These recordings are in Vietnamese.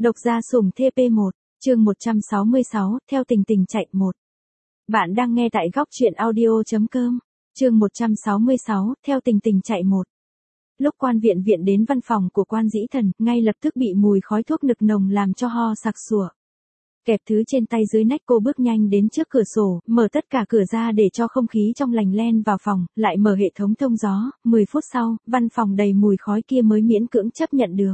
Độc gia sủng TP1, chương 166, theo tình tình chạy 1. Bạn đang nghe tại góc truyện audio.com, chương 166, theo tình tình chạy 1. Lúc quan viện viện đến văn phòng của quan dĩ thần, ngay lập tức bị mùi khói thuốc nực nồng làm cho ho sặc sủa. Kẹp thứ trên tay dưới nách, cô bước nhanh đến trước cửa sổ, mở tất cả cửa ra để cho không khí trong lành len vào phòng, lại mở hệ thống thông gió. 10 phút sau, văn phòng đầy mùi khói kia mới miễn cưỡng chấp nhận được.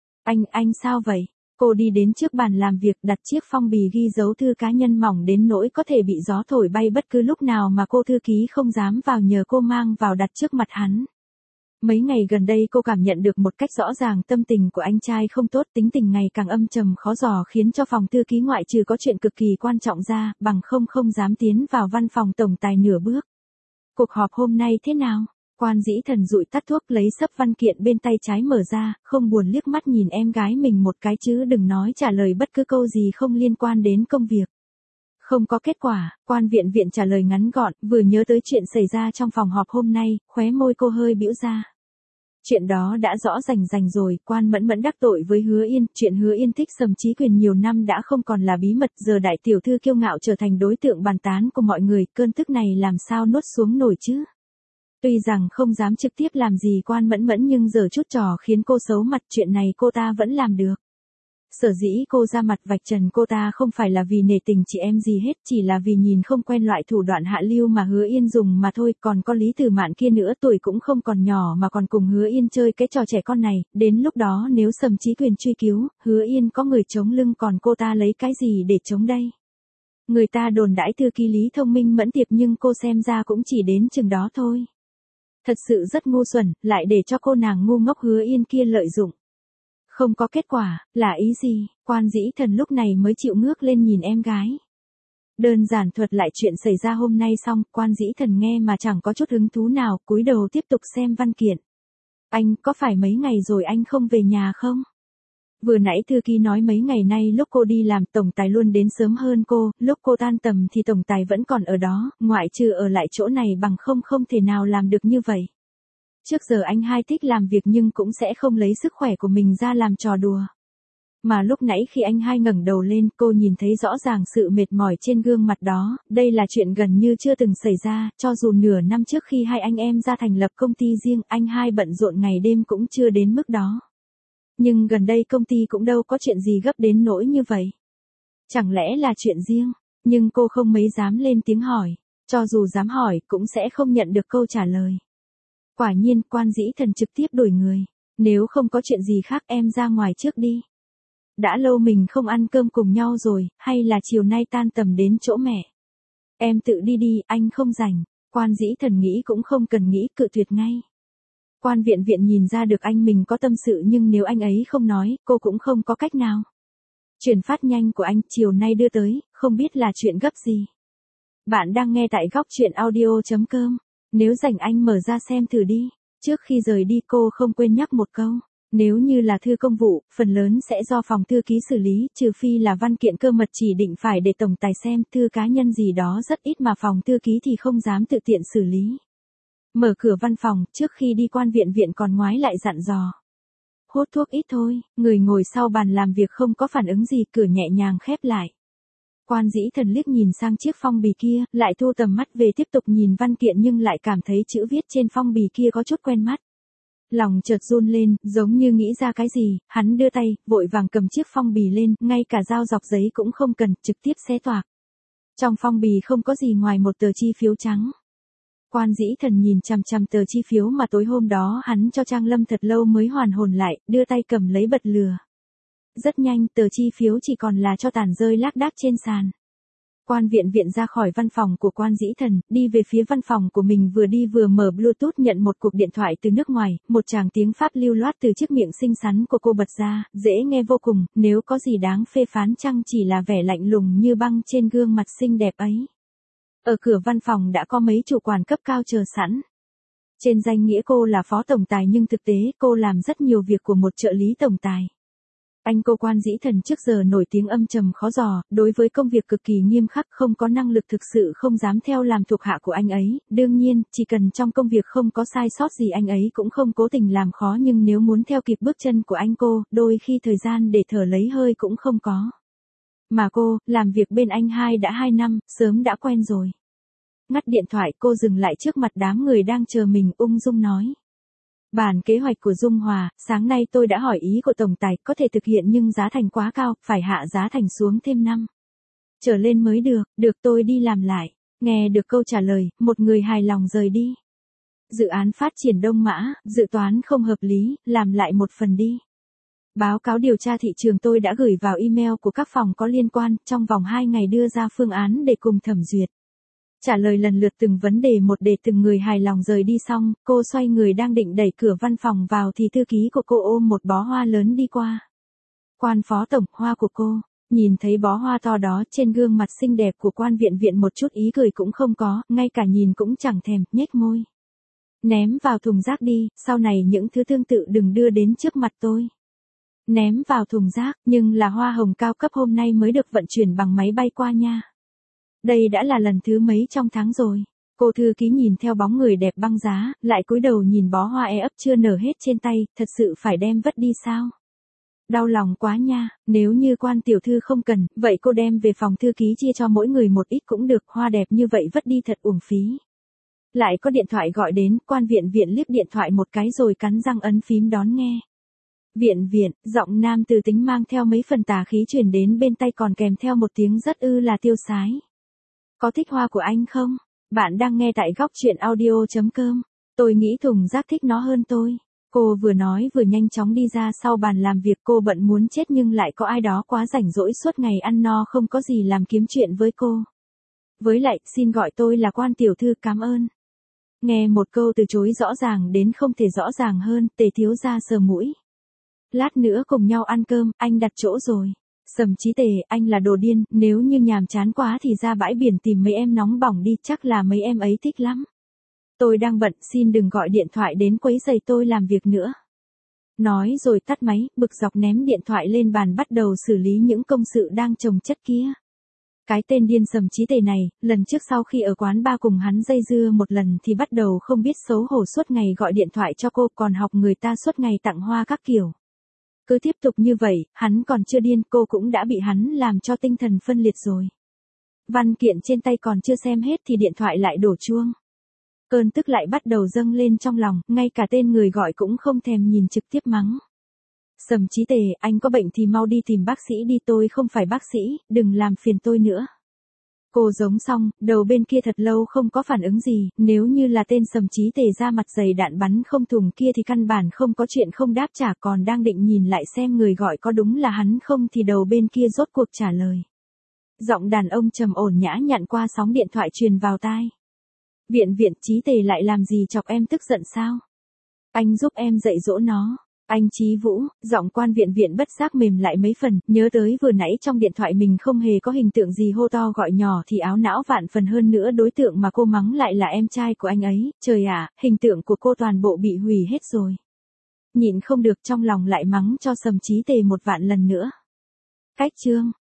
Anh sao vậy? Cô đi đến trước bàn làm việc, đặt chiếc phong bì ghi dấu thư cá nhân mỏng đến nỗi có thể bị gió thổi bay bất cứ lúc nào mà cô thư ký không dám vào, nhờ cô mang vào đặt trước mặt hắn. Mấy ngày gần đây cô cảm nhận được một cách rõ ràng tâm tình của anh trai không tốt, tính tình ngày càng âm trầm khó dò, khiến cho phòng thư ký ngoại trừ có chuyện cực kỳ quan trọng ra, bằng không dám tiến vào văn phòng tổng tài nửa bước. Cuộc họp hôm nay thế nào? Quan dĩ thần dụi tắt thuốc, lấy xấp văn kiện bên tay trái mở ra, không buồn liếc mắt nhìn em gái mình một cái, chứ đừng nói trả lời bất cứ câu gì không liên quan đến công việc. Không có kết quả, quan viện viện trả lời ngắn gọn, vừa nhớ tới chuyện xảy ra trong phòng họp hôm nay, khóe môi cô hơi bĩu ra. Chuyện đó đã rõ rành rồi, quan mẫn mẫn đắc tội với Hứa Yên, chuyện Hứa Yên thích Sầm Chí Quyền nhiều năm đã không còn là bí mật, giờ đại tiểu thư kiêu ngạo trở thành đối tượng bàn tán của mọi người, cơn tức này làm sao nuốt xuống nổi chứ? Tuy rằng không dám trực tiếp làm gì quan mẫn mẫn, nhưng giờ chút trò khiến cô xấu mặt, chuyện này cô ta vẫn làm được. Sở dĩ cô ra mặt vạch trần cô ta không phải là vì nể tình chị em gì hết, chỉ là vì nhìn không quen loại thủ đoạn hạ lưu mà Hứa Yên dùng mà thôi. Còn có Lý Tử Mạn kia nữa, tuổi cũng không còn nhỏ mà còn cùng Hứa Yên chơi cái trò trẻ con này, đến lúc đó nếu Sầm Chí Quyền truy cứu, Hứa Yên có người chống lưng, còn cô ta lấy cái gì để chống đây? Người ta đồn đãi thư ký Lý thông minh mẫn tiệp, nhưng cô xem ra cũng chỉ đến chừng đó thôi. Thật sự rất ngu xuẩn, lại để cho cô nàng ngu ngốc Hứa Yên kia lợi dụng. Không có kết quả, là ý gì? Quan dĩ thần lúc này mới chịu ngước lên nhìn em gái. Đơn giản thuật lại chuyện xảy ra hôm nay xong, quan dĩ thần nghe mà chẳng có chút hứng thú nào, cúi đầu tiếp tục xem văn kiện. Anh, có phải mấy ngày rồi anh không về nhà không? Vừa nãy thư ký nói mấy ngày nay lúc cô đi làm, tổng tài luôn đến sớm hơn cô, lúc cô tan tầm thì tổng tài vẫn còn ở đó, ngoại trừ ở lại chỗ này, bằng không thể nào làm được như vậy. Trước giờ anh hai thích làm việc nhưng cũng sẽ không lấy sức khỏe của mình ra làm trò đùa. Mà lúc nãy khi anh hai ngẩng đầu lên, cô nhìn thấy rõ ràng sự mệt mỏi trên gương mặt đó, đây là chuyện gần như chưa từng xảy ra, cho dù nửa năm trước khi hai anh em ra thành lập công ty riêng, anh hai bận rộn ngày đêm cũng chưa đến mức đó. Nhưng gần đây công ty cũng đâu có chuyện gì gấp đến nỗi như vậy. Chẳng lẽ là chuyện riêng? Nhưng cô không mấy dám lên tiếng hỏi, cho dù dám hỏi cũng sẽ không nhận được câu trả lời. Quả nhiên, quan dĩ thần trực tiếp đuổi người. Nếu không có chuyện gì khác em ra ngoài trước đi. Đã lâu mình không ăn cơm cùng nhau rồi, hay là chiều nay tan tầm đến chỗ mẹ. Em tự đi đi, anh không rảnh. Quan dĩ thần nghĩ cũng không cần nghĩ, cự tuyệt ngay. Quan viện viện nhìn ra được anh mình có tâm sự, nhưng nếu anh ấy không nói, cô cũng không có cách nào. Chuyển phát nhanh của anh chiều nay đưa tới, không biết là chuyện gấp gì. Bạn đang nghe tại góc truyện audio.com. Nếu rảnh anh mở ra xem thử đi. Trước khi rời đi cô không quên nhắc một câu. Nếu như là thư công vụ, phần lớn sẽ do phòng thư ký xử lý, trừ phi là văn kiện cơ mật chỉ định phải để tổng tài xem, thư cá nhân gì đó rất ít mà phòng thư ký thì không dám tự tiện xử lý. Mở cửa văn phòng, trước khi đi quan viện viện còn ngoái lại dặn dò. Hút thuốc ít thôi, người ngồi sau bàn làm việc không có phản ứng gì, cửa nhẹ nhàng khép lại. Quan dĩ thần liếc nhìn sang chiếc phong bì kia, lại thu tầm mắt về tiếp tục nhìn văn kiện, nhưng lại cảm thấy chữ viết trên phong bì kia có chút quen mắt. Lòng chợt run lên, giống như nghĩ ra cái gì, hắn đưa tay, vội vàng cầm chiếc phong bì lên, ngay cả dao dọc giấy cũng không cần, trực tiếp xé toạc. Trong phong bì không có gì ngoài một tờ chi phiếu trắng. Quan dĩ thần nhìn chằm chằm tờ chi phiếu mà tối hôm đó hắn cho Trang Lâm thật lâu mới hoàn hồn lại, đưa tay cầm lấy bật lửa. Rất nhanh, tờ chi phiếu chỉ còn là cho tàn rơi lác đác trên sàn. Quan viện viện ra khỏi văn phòng của quan dĩ thần, đi về phía văn phòng của mình, vừa đi vừa mở Bluetooth nhận một cuộc điện thoại từ nước ngoài, một tràng tiếng Pháp lưu loát từ chiếc miệng xinh xắn của cô bật ra, dễ nghe vô cùng, nếu có gì đáng phê phán chăng chỉ là vẻ lạnh lùng như băng trên gương mặt xinh đẹp ấy. Ở cửa văn phòng đã có mấy chủ quản cấp cao chờ sẵn. Trên danh nghĩa cô là phó tổng tài nhưng thực tế cô làm rất nhiều việc của một trợ lý tổng tài. Anh cô quan dĩ thần trước giờ nổi tiếng âm trầm khó dò, đối với công việc cực kỳ nghiêm khắc, không có năng lực thực sự không dám theo làm thuộc hạ của anh ấy, đương nhiên, chỉ cần trong công việc không có sai sót gì anh ấy cũng không cố tình làm khó, nhưng nếu muốn theo kịp bước chân của anh cô, đôi khi thời gian để thở lấy hơi cũng không có. Mà cô, làm việc bên anh đã 2 năm, sớm đã quen rồi. Ngắt điện thoại, cô dừng lại trước mặt đám người đang chờ mình, ung dung nói. Bản kế hoạch của Dung Hòa, sáng nay tôi đã hỏi ý của Tổng Tài, có thể thực hiện nhưng giá thành quá cao, phải hạ giá thành xuống thêm 5 trở lên mới được tôi đi làm lại. Nghe được câu trả lời, một người hài lòng rời đi. Dự án phát triển Đông Mã, dự toán không hợp lý, làm lại một phần đi. Báo cáo điều tra thị trường tôi đã gửi vào email của các phòng có liên quan, trong vòng 2 ngày đưa ra phương án để cùng thẩm duyệt. Trả lời lần lượt từng vấn đề một để từng người hài lòng rời đi xong, cô xoay người đang định đẩy cửa văn phòng vào thì thư ký của cô ôm một bó hoa lớn đi qua. Quan phó tổng, hoa của cô. Nhìn thấy bó hoa to đó, trên gương mặt xinh đẹp của quan viện viện một chút ý cười cũng không có, ngay cả nhìn cũng chẳng thèm, nhếch môi. Ném vào thùng rác đi, sau này những thứ tương tự đừng đưa đến trước mặt tôi. Ném vào thùng rác, nhưng là hoa hồng cao cấp hôm nay mới được vận chuyển bằng máy bay qua nha. Đây đã là lần thứ mấy trong tháng rồi. Cô thư ký nhìn theo bóng người đẹp băng giá, lại cúi đầu nhìn bó hoa ấp chưa nở hết trên tay, thật sự phải đem vất đi sao? Đau lòng quá nha, nếu như quan tiểu thư không cần, vậy cô đem về phòng thư ký chia cho mỗi người một ít cũng được, hoa đẹp như vậy vất đi thật uổng phí. Lại có điện thoại gọi đến, quan viện viện liếc điện thoại một cái rồi cắn răng ấn phím đón nghe. Viện viện, giọng nam từ tính mang theo mấy phần tà khí truyền đến bên tay còn kèm theo một tiếng rất là tiêu sái. Có thích hoa của anh không? Bạn đang nghe tại góc chuyện audio.com. Tôi nghĩ thùng rác thích nó hơn tôi. Cô vừa nói vừa nhanh chóng đi ra sau bàn làm việc, cô bận muốn chết nhưng lại có ai đó quá rảnh rỗi suốt ngày ăn no không có gì làm kiếm chuyện với cô. Với lại, xin gọi tôi là quan tiểu thư, cảm ơn. Nghe một câu từ chối rõ ràng đến không thể rõ ràng hơn, Tề thiếu gia sờ mũi. Lát nữa cùng nhau ăn cơm, anh đặt chỗ rồi. Sầm Chí Tề, anh là đồ điên, nếu như nhàm chán quá thì ra bãi biển tìm mấy em nóng bỏng đi, chắc là mấy em ấy thích lắm. Tôi đang bận, xin đừng gọi điện thoại đến quấy rầy tôi làm việc nữa. Nói rồi tắt máy, bực dọc ném điện thoại lên bàn bắt đầu xử lý những công sự đang chồng chất kia. Cái tên điên Sầm Chí Tề này, lần trước sau khi ở quán bar cùng hắn dây dưa một lần thì bắt đầu không biết xấu hổ suốt ngày gọi điện thoại cho cô, còn học người ta suốt ngày tặng hoa các kiểu. Cứ tiếp tục như vậy, hắn còn chưa điên, cô cũng đã bị hắn làm cho tinh thần phân liệt rồi. Văn kiện trên tay còn chưa xem hết thì điện thoại lại đổ chuông. Cơn tức lại bắt đầu dâng lên trong lòng, ngay cả tên người gọi cũng không thèm nhìn trực tiếp mắng. Sầm Chí Tề, anh có bệnh thì mau đi tìm bác sĩ đi, tôi không phải bác sĩ, đừng làm phiền tôi nữa. Cô giống xong, đầu bên kia thật lâu không có phản ứng gì, nếu như là tên Sầm Chí Tề ra mặt dày đạn bắn không thùng kia thì căn bản không có chuyện không đáp trả, còn đang định nhìn lại xem người gọi có đúng là hắn không thì đầu bên kia rốt cuộc trả lời. Giọng đàn ông trầm ổn nhã nhặn qua sóng điện thoại truyền vào tai. Viện viện, Chí Tề lại làm gì chọc em tức giận sao? Anh giúp em dạy dỗ nó. Anh Chí Vũ, giọng quan viện viện bất giác mềm lại mấy phần, nhớ tới vừa nãy trong điện thoại mình không hề có hình tượng gì hô to gọi nhỏ thì áo não vạn phần, hơn nữa đối tượng mà cô mắng lại là em trai của anh ấy, trời ạ, hình tượng của cô toàn bộ bị hủy hết rồi. Nhịn không được trong lòng lại mắng cho Sầm Chí Tề một vạn lần nữa. Cách chương.